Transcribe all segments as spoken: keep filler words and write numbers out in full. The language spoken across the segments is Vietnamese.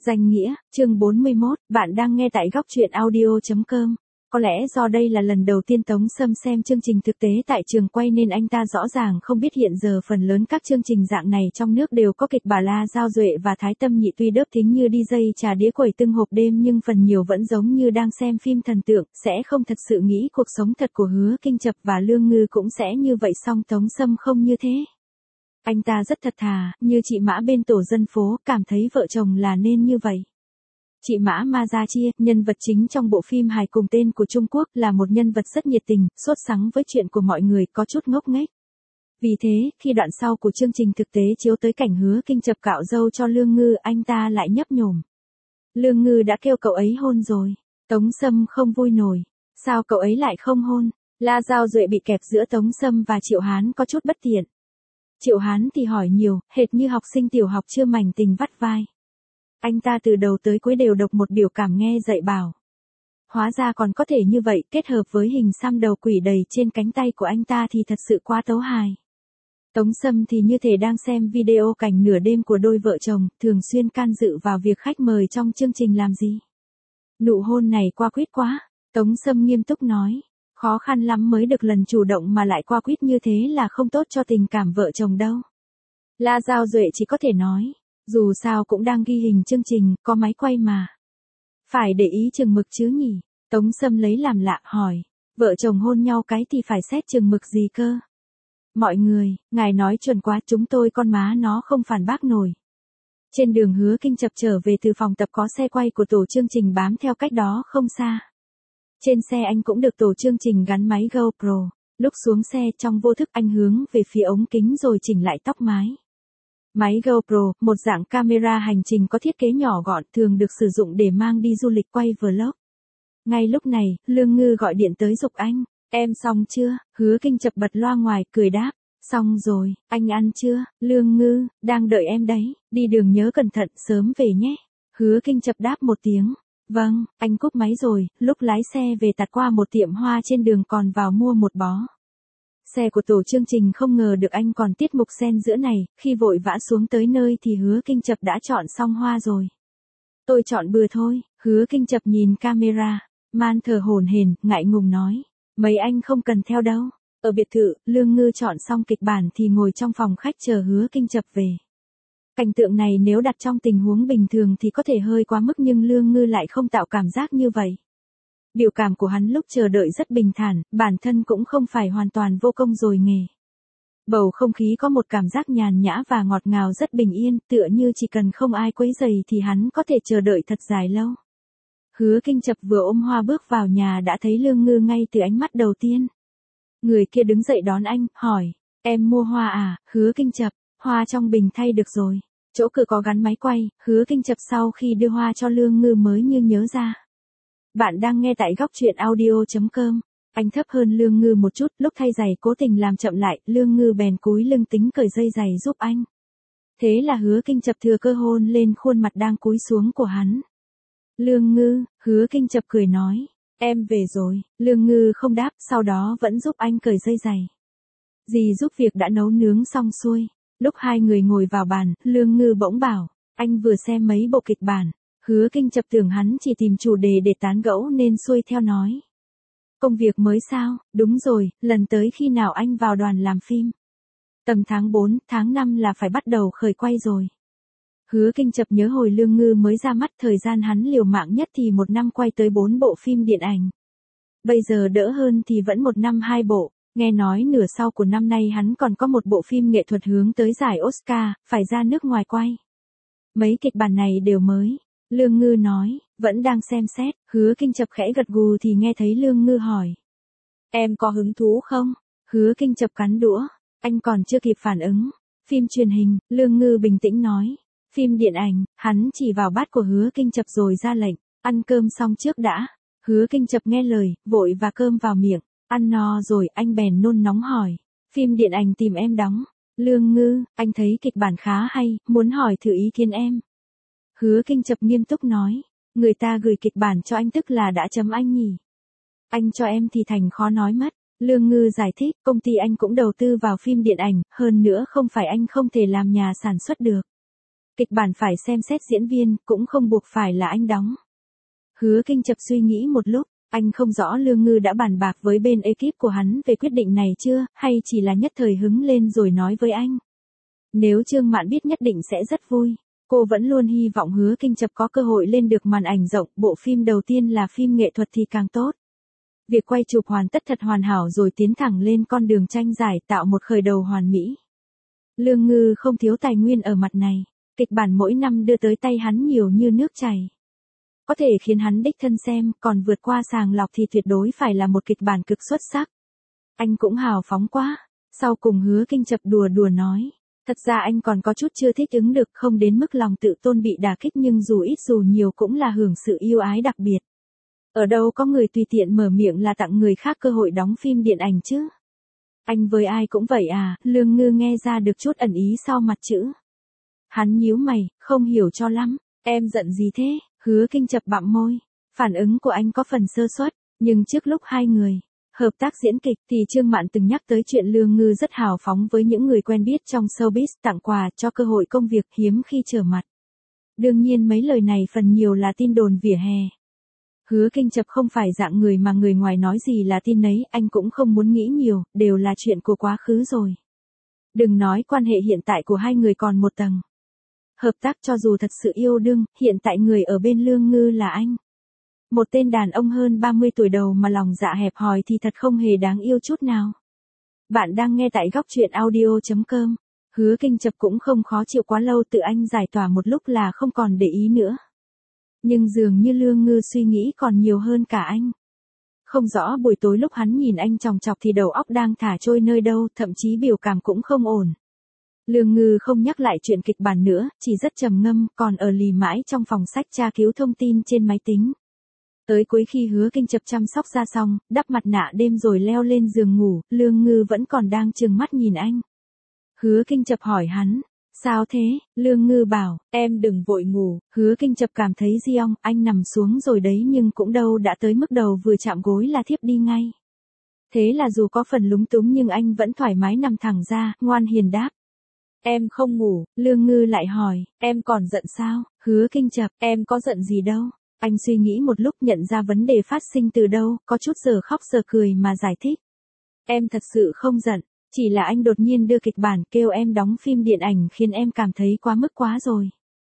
Danh nghĩa, chương bốn mươi mốt, bạn đang nghe tại góc truyện audio chấm com. Có lẽ do đây là lần đầu tiên Tống Sâm xem chương trình thực tế tại trường quay nên anh ta rõ ràng không biết hiện giờ phần lớn các chương trình dạng này trong nước đều có kịch Bà La Giao Duệ và Thái Tâm Nhị tuy đớp thính như đi dây trà đĩa quẩy tưng hộp đêm nhưng phần nhiều vẫn giống như đang xem phim thần tượng, sẽ không thật sự nghĩ cuộc sống thật của Hứa Kinh Chập và Lương Ngư cũng sẽ như vậy song Tống Sâm không như thế. Anh ta rất thật thà, như chị Mã bên tổ dân phố, cảm thấy vợ chồng là nên như vậy. Chị Mã Ma Gia Chia, nhân vật chính trong bộ phim hài cùng tên của Trung Quốc, là một nhân vật rất nhiệt tình, sốt sắng với chuyện của mọi người, có chút ngốc nghếch. Vì thế, khi đoạn sau của chương trình thực tế chiếu tới cảnh Hứa Kinh Chập cạo râu cho Lương Ngư, anh ta lại nhấp nhổm. Lương Ngư đã kêu cậu ấy hôn rồi. Tống Sâm không vui nổi. Sao cậu ấy lại không hôn? La Giao Duệ bị kẹp giữa Tống Sâm và Triệu Hán có chút bất tiện. Triệu Hán thì hỏi nhiều, hệt như học sinh tiểu học chưa mảnh tình vắt vai. Anh ta từ đầu tới cuối đều độc một biểu cảm nghe dạy bảo. Hóa ra còn có thể như vậy, kết hợp với hình xăm đầu quỷ đầy trên cánh tay của anh ta thì thật sự quá tấu hài. Tống Sâm thì như thể đang xem video cảnh nửa đêm của đôi vợ chồng, thường xuyên can dự vào việc khách mời trong chương trình làm gì. Nụ hôn này qua quýt quá, Tống Sâm nghiêm túc nói. Khó khăn lắm mới được lần chủ động mà lại qua quýt như thế là không tốt cho tình cảm vợ chồng đâu. La Giao Duệ chỉ có thể nói, dù sao cũng đang ghi hình chương trình, có máy quay mà. Phải để ý chừng mực chứ nhỉ? Tống Sâm lấy làm lạ hỏi, vợ chồng hôn nhau cái thì phải xét chừng mực gì cơ? Mọi người, ngài nói chuẩn quá, chúng tôi con má nó không phản bác nổi. Trên đường Hứa Kinh Chập trở về từ phòng tập có xe quay của tổ chương trình bám theo cách đó không xa. Trên xe anh cũng được tổ chương trình gắn máy GoPro. Lúc xuống xe trong vô thức anh hướng về phía ống kính rồi chỉnh lại tóc mái. Máy GoPro, một dạng camera hành trình có thiết kế nhỏ gọn, thường được sử dụng để mang đi du lịch quay vlog. Ngay lúc này, Lương Ngư gọi điện tới giục anh. Em xong chưa? Hứa Kinh Chập bật loa ngoài, cười đáp. Xong rồi, anh ăn chưa? Lương Ngư, đang đợi em đấy, đi đường nhớ cẩn thận, sớm về nhé. Hứa Kinh Chập đáp một tiếng. Vâng, anh cúp máy rồi, lúc lái xe về tạt qua một tiệm hoa trên đường còn vào mua một bó. Xe của tổ chương trình không ngờ được anh còn tiết mục xen giữa này, khi vội vã xuống tới nơi thì Hứa Kinh Chập đã chọn xong hoa rồi. Tôi chọn bừa thôi, Hứa Kinh Chập nhìn camera, man thở hổn hển, ngại ngùng nói. Mấy anh không cần theo đâu. Ở biệt thự, Lương Ngư chọn xong kịch bản thì ngồi trong phòng khách chờ Hứa Kinh Chập về. Cảnh tượng này nếu đặt trong tình huống bình thường thì có thể hơi quá mức nhưng Lương Ngư lại không tạo cảm giác như vậy. Biểu cảm của hắn lúc chờ đợi rất bình thản, bản thân cũng không phải hoàn toàn vô công rồi nghề. Bầu không khí có một cảm giác nhàn nhã và ngọt ngào rất bình yên, tựa như chỉ cần không ai quấy rầy thì hắn có thể chờ đợi thật dài lâu. Hứa Kinh Chập vừa ôm hoa bước vào nhà đã thấy Lương Ngư ngay từ ánh mắt đầu tiên. Người kia đứng dậy đón anh, hỏi, em mua hoa à? Hứa Kinh Chập, hoa trong bình thay được rồi. Chỗ cửa có gắn máy quay, Hứa Kinh Chập sau khi đưa hoa cho Lương Ngư mới như nhớ ra. Bạn đang nghe tại góc truyện audio chấm com. Anh thấp hơn Lương Ngư một chút, lúc thay giày cố tình làm chậm lại, Lương Ngư bèn cúi lưng tính cởi dây giày giúp anh. Thế là Hứa Kinh Chập thừa cơ hôn lên khuôn mặt đang cúi xuống của hắn. Lương Ngư, Hứa Kinh Chập cười nói, em về rồi. Lương Ngư không đáp, sau đó vẫn giúp anh cởi dây giày. Dì giúp việc đã nấu nướng xong xuôi. Lúc hai người ngồi vào bàn, Lương Ngư bỗng bảo, anh vừa xem mấy bộ kịch bản. Hứa Kinh Chập tưởng hắn chỉ tìm chủ đề để tán gẫu nên xuôi theo nói. Công việc mới sao? Đúng rồi, lần tới khi nào anh vào đoàn làm phim? Tầm tháng bốn, tháng năm là phải bắt đầu khởi quay rồi. Hứa Kinh Chập nhớ hồi Lương Ngư mới ra mắt, thời gian hắn liều mạng nhất thì một năm quay tới bốn bộ phim điện ảnh. Bây giờ đỡ hơn thì vẫn một năm hai bộ. Nghe nói nửa sau của năm nay hắn còn có một bộ phim nghệ thuật hướng tới giải Oscar, phải ra nước ngoài quay. Mấy kịch bản này đều mới. Lương Ngư nói, vẫn đang xem xét. Hứa Kinh Chập khẽ gật gù thì nghe thấy Lương Ngư hỏi. Em có hứng thú không? Hứa Kinh Chập cắn đũa. Anh còn chưa kịp phản ứng. Phim truyền hình, Lương Ngư bình tĩnh nói. Phim điện ảnh, hắn chỉ vào bát của Hứa Kinh Chập rồi ra lệnh. Ăn cơm xong trước đã. Hứa Kinh Chập nghe lời, vội và cơm vào miệng. Ăn no rồi, anh bèn nôn nóng hỏi. Phim điện ảnh tìm em đóng. Lương Ngư, anh thấy kịch bản khá hay, muốn hỏi thử ý kiến em. Hứa Kinh Chập nghiêm túc nói. Người ta gửi kịch bản cho anh tức là đã chấm anh nhỉ. Anh cho em thì thành khó nói mất. Lương Ngư giải thích, công ty anh cũng đầu tư vào phim điện ảnh, hơn nữa không phải anh không thể làm nhà sản xuất được. Kịch bản phải xem xét diễn viên, cũng không buộc phải là anh đóng. Hứa Kinh Chập suy nghĩ một lúc, anh không rõ Lương Ngư đã bàn bạc với bên ekip của hắn về quyết định này chưa, hay chỉ là nhất thời hứng lên rồi nói với anh. Nếu Trương Mạn biết nhất định sẽ rất vui. Cô vẫn luôn hy vọng Hứa Kinh Chập có cơ hội lên được màn ảnh rộng, bộ phim đầu tiên là phim nghệ thuật thì càng tốt. Việc quay chụp hoàn tất thật hoàn hảo rồi tiến thẳng lên con đường tranh giải tạo một khởi đầu hoàn mỹ. Lương Ngư không thiếu tài nguyên ở mặt này, kịch bản mỗi năm đưa tới tay hắn nhiều như nước chảy. Có thể khiến hắn đích thân xem, còn vượt qua sàng lọc thì tuyệt đối phải là một kịch bản cực xuất sắc. Anh cũng hào phóng quá, sau cùng Hứa Kinh Chập đùa đùa nói. Thật ra anh còn có chút chưa thích ứng được, không đến mức lòng tự tôn bị đả kích nhưng dù ít dù nhiều cũng là hưởng sự yêu ái đặc biệt. Ở đâu có người tùy tiện mở miệng là tặng người khác cơ hội đóng phim điện ảnh chứ. Anh với ai cũng vậy à, Lương Ngư nghe ra được chút ẩn ý sau mặt chữ. Hắn nhíu mày, không hiểu cho lắm, em giận gì thế, Hứa Kinh Chập bặm môi. Phản ứng của anh có phần sơ suất, nhưng trước lúc hai người hợp tác diễn kịch thì Trương Mạn từng nhắc tới chuyện Lương Ngư rất hào phóng với những người quen biết trong showbiz, tặng quà cho cơ hội công việc hiếm khi trở mặt. Đương nhiên mấy lời này phần nhiều là tin đồn vỉa hè. Hứa Kinh Chập không phải dạng người mà người ngoài nói gì là tin nấy, anh cũng không muốn nghĩ nhiều, đều là chuyện của quá khứ rồi. Đừng nói quan hệ hiện tại của hai người còn một tầng. Hợp tác cho dù thật sự yêu đương, hiện tại người ở bên Lương Ngư là anh. Một tên đàn ông hơn ba mươi tuổi đầu mà lòng dạ hẹp hòi thì thật không hề đáng yêu chút nào. Bạn đang nghe tại góc truyện audio chấm com. Hứa Kinh Chập cũng không khó chịu quá lâu, tự anh giải tỏa một lúc là không còn để ý nữa. Nhưng dường như Lương Ngư suy nghĩ còn nhiều hơn cả anh. Không rõ buổi tối lúc hắn nhìn anh chòng chọc thì đầu óc đang thả trôi nơi đâu, thậm chí biểu cảm cũng không ổn. Lương Ngư không nhắc lại chuyện kịch bản nữa, chỉ rất trầm ngâm, còn ở lì mãi trong phòng sách tra cứu thông tin trên máy tính. Tới cuối khi Hứa Kinh Chập chăm sóc ra xong, đắp mặt nạ đêm rồi leo lên giường ngủ, Lương Ngư vẫn còn đang trừng mắt nhìn anh. Hứa Kinh Chập hỏi hắn, sao thế? Lương Ngư bảo, em đừng vội ngủ. Hứa Kinh Chập cảm thấy Giong, anh nằm xuống rồi đấy nhưng cũng đâu đã tới mức đầu vừa chạm gối là thiếp đi ngay. Thế là dù có phần lúng túng nhưng anh vẫn thoải mái nằm thẳng ra, ngoan hiền đáp. Em không ngủ. Lương Ngư lại hỏi, em còn giận sao? Hứa Kinh Chập, em có giận gì đâu. Anh suy nghĩ một lúc nhận ra vấn đề phát sinh từ đâu, có chút giờ khóc giờ cười mà giải thích. Em thật sự không giận, chỉ là anh đột nhiên đưa kịch bản kêu em đóng phim điện ảnh khiến em cảm thấy quá mức quá rồi.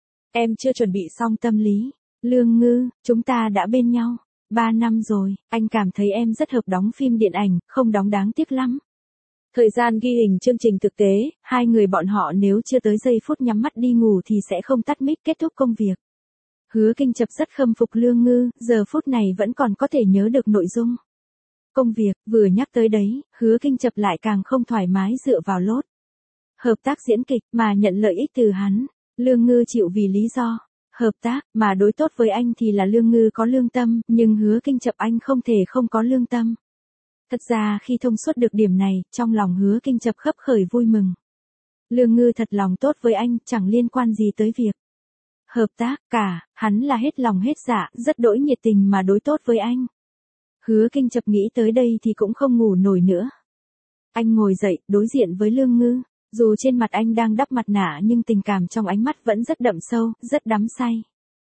Em chưa chuẩn bị xong tâm lý. Lương Ngư, chúng ta đã bên nhau ba năm rồi, anh cảm thấy em rất hợp đóng phim điện ảnh, không đóng đáng tiếc lắm. Thời gian ghi hình chương trình thực tế, hai người bọn họ nếu chưa tới giây phút nhắm mắt đi ngủ thì sẽ không tắt mic kết thúc công việc. Hứa Kinh Chập rất khâm phục Lương Ngư, giờ phút này vẫn còn có thể nhớ được nội dung. Công việc, vừa nhắc tới đấy, Hứa Kinh Chập lại càng không thoải mái dựa vào lốt. Hợp tác diễn kịch, mà nhận lợi ích từ hắn. Lương Ngư chịu vì lý do hợp tác, mà đối tốt với anh thì là Lương Ngư có lương tâm, nhưng Hứa Kinh Chập anh không thể không có lương tâm. Thật ra khi thông suốt được điểm này, trong lòng Hứa Kinh Chập khấp khởi vui mừng. Lương Ngư thật lòng tốt với anh, chẳng liên quan gì tới việc hợp tác cả, hắn là hết lòng hết dạ, rất đỗi nhiệt tình mà đối tốt với anh. Hứa Kinh Chập nghĩ tới đây thì cũng không ngủ nổi nữa. Anh ngồi dậy, đối diện với Lương Ngư, dù trên mặt anh đang đắp mặt nạ nhưng tình cảm trong ánh mắt vẫn rất đậm sâu, rất đắm say.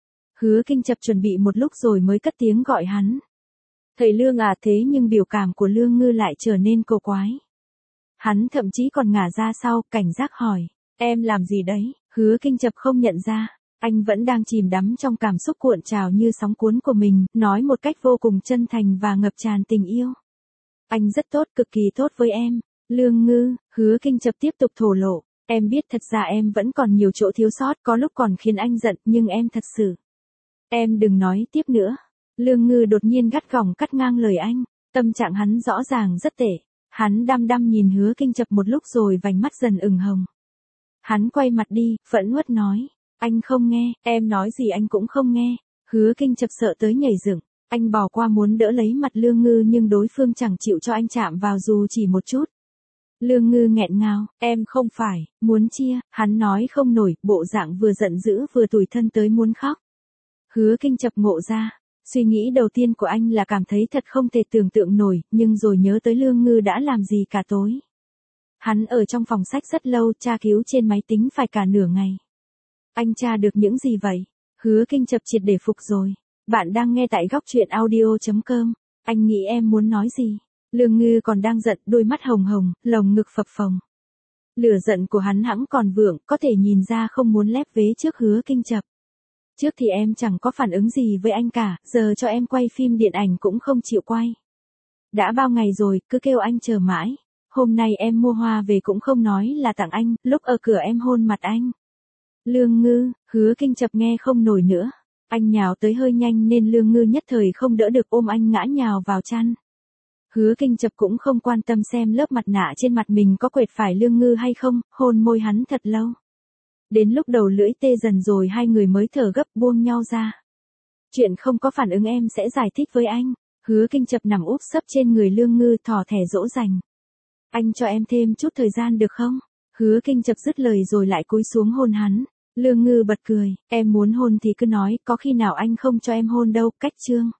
Hứa Kinh Chập chuẩn bị một lúc rồi mới cất tiếng gọi hắn. Thầy Lương à, thế nhưng biểu cảm của Lương Ngư lại trở nên cổ quái. Hắn thậm chí còn ngả ra sau, cảnh giác hỏi, em làm gì đấy? Hứa Kinh Chập không nhận ra. Anh vẫn đang chìm đắm trong cảm xúc cuộn trào như sóng cuốn của mình, nói một cách vô cùng chân thành và ngập tràn tình yêu. Anh rất tốt, cực kỳ tốt với em. Lương Ngư, Hứa Kinh Chập tiếp tục thổ lộ. Em biết thật ra em vẫn còn nhiều chỗ thiếu sót, có lúc còn khiến anh giận, nhưng em thật sự. Em đừng nói tiếp nữa. Lương Ngư đột nhiên gắt gỏng cắt ngang lời anh. Tâm trạng hắn rõ ràng rất tệ. Hắn đăm đăm nhìn Hứa Kinh Chập một lúc rồi vành mắt dần ửng hồng. Hắn quay mặt đi, phẫn uất nói. Anh không nghe, em nói gì anh cũng không nghe. Hứa Kinh Chập sợ tới nhảy dựng. Anh bỏ qua muốn đỡ lấy mặt Lương Ngư nhưng đối phương chẳng chịu cho anh chạm vào dù chỉ một chút. Lương Ngư nghẹn ngào, em không phải, muốn chia, hắn nói không nổi, bộ dạng vừa giận dữ vừa tủi thân tới muốn khóc. Hứa Kinh Chập ngộ ra, suy nghĩ đầu tiên của anh là cảm thấy thật không thể tưởng tượng nổi, nhưng rồi nhớ tới Lương Ngư đã làm gì cả tối. Hắn ở trong phòng sách rất lâu, tra cứu trên máy tính phải cả nửa ngày. Anh tra được những gì vậy? Hứa Kinh chập triệt để phục rồi. Bạn đang nghe tại góc truyện audio chấm com. Anh nghĩ em muốn nói gì? Lương Ngư còn đang giận, đôi mắt hồng hồng, lồng ngực phập phồng. Lửa giận của hắn hẵng còn vượng, có thể nhìn ra không muốn lép vế trước Hứa Kinh chập. Trước thì em chẳng có phản ứng gì với anh cả, giờ cho em quay phim điện ảnh cũng không chịu quay. Đã bao ngày rồi, cứ kêu anh chờ mãi. Hôm nay em mua hoa về cũng không nói là tặng anh, lúc ở cửa em hôn mặt anh. Lương Ngư, Hứa Kinh chập nghe không nổi nữa. Anh nhào tới hơi nhanh nên Lương Ngư nhất thời không đỡ được ôm anh ngã nhào vào chăn. Hứa Kinh chập cũng không quan tâm xem lớp mặt nạ trên mặt mình có quệt phải Lương Ngư hay không, hôn môi hắn thật lâu. Đến lúc đầu lưỡi tê dần rồi hai người mới thở gấp buông nhau ra. Chuyện không có phản ứng em sẽ giải thích với anh. Hứa Kinh chập nằm úp sấp trên người Lương Ngư thỏ thẻ dỗ dành. Anh cho em thêm chút thời gian được không? Hứa Kinh chập dứt lời rồi lại cúi xuống hôn hắn. Lương Ngư bật cười, em muốn hôn thì cứ nói, có khi nào anh không cho em hôn đâu, cách trương.